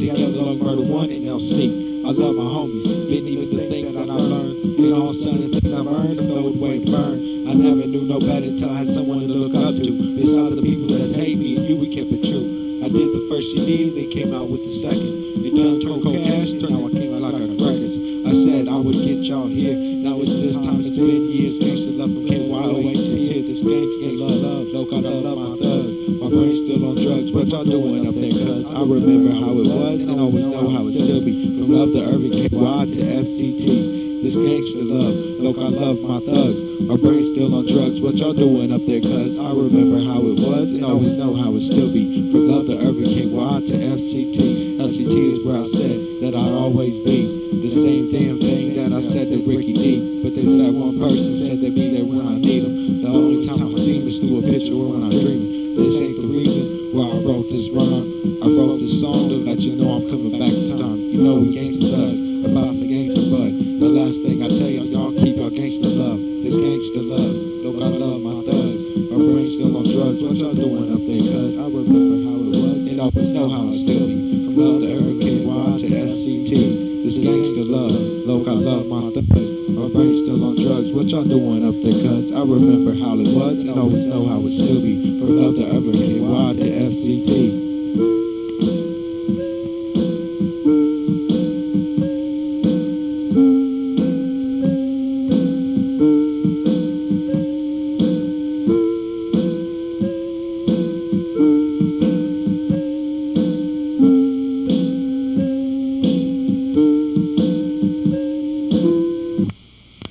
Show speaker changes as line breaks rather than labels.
together like Murder One and El Sneak. I love my homies, been even the things that I learned. And all sudden things I've earned, throw it away to burn. I never knew no better till I had someone to look up to. Besides the people that hate me and you, we kept it true. I did the first CD, they came out with the second. They done turned cold cash, now I came out like a records. I said I would get y'all here, now it's this time, it's been years. Gangsta love from KYOH to here, this gangsta love. Look, I love my thugs, my brain's still on drugs. What y'all doing up there, cuz? I remember how it was and always know how it still be. From love to Irving, KY to FCT. This gangsta love, look, I love my thugs. My brain's still on drugs. What y'all doing up there, cuz? I remember how it was and always know how it still be. From love to Irving, KY to FCT. FCT is where I said that I'd always be. The same damn thing that I said to Ricky D. But there's that one person said they'd be there when I need them. The only time I see him is through a picture or when I'm dreaming. This ain't the reason why I wrote this rhyme. I wrote this song to let you know I'm coming back sometime. You know we gangsta thugs, about the gangsta bud. The last thing I tell y'all keep your gangsta love. This gangsta love, look, I love my thugs. My brain's still on drugs. What y'all doing up there, cuz? I remember how it was and always know how it still be. From love to Eric KY to SCT. This gangsta love, look, I love my thugs. My brain's still on drugs. What y'all doing up there, cuz? I remember how it was and always know how it still be. From love to Eric KY to FCT.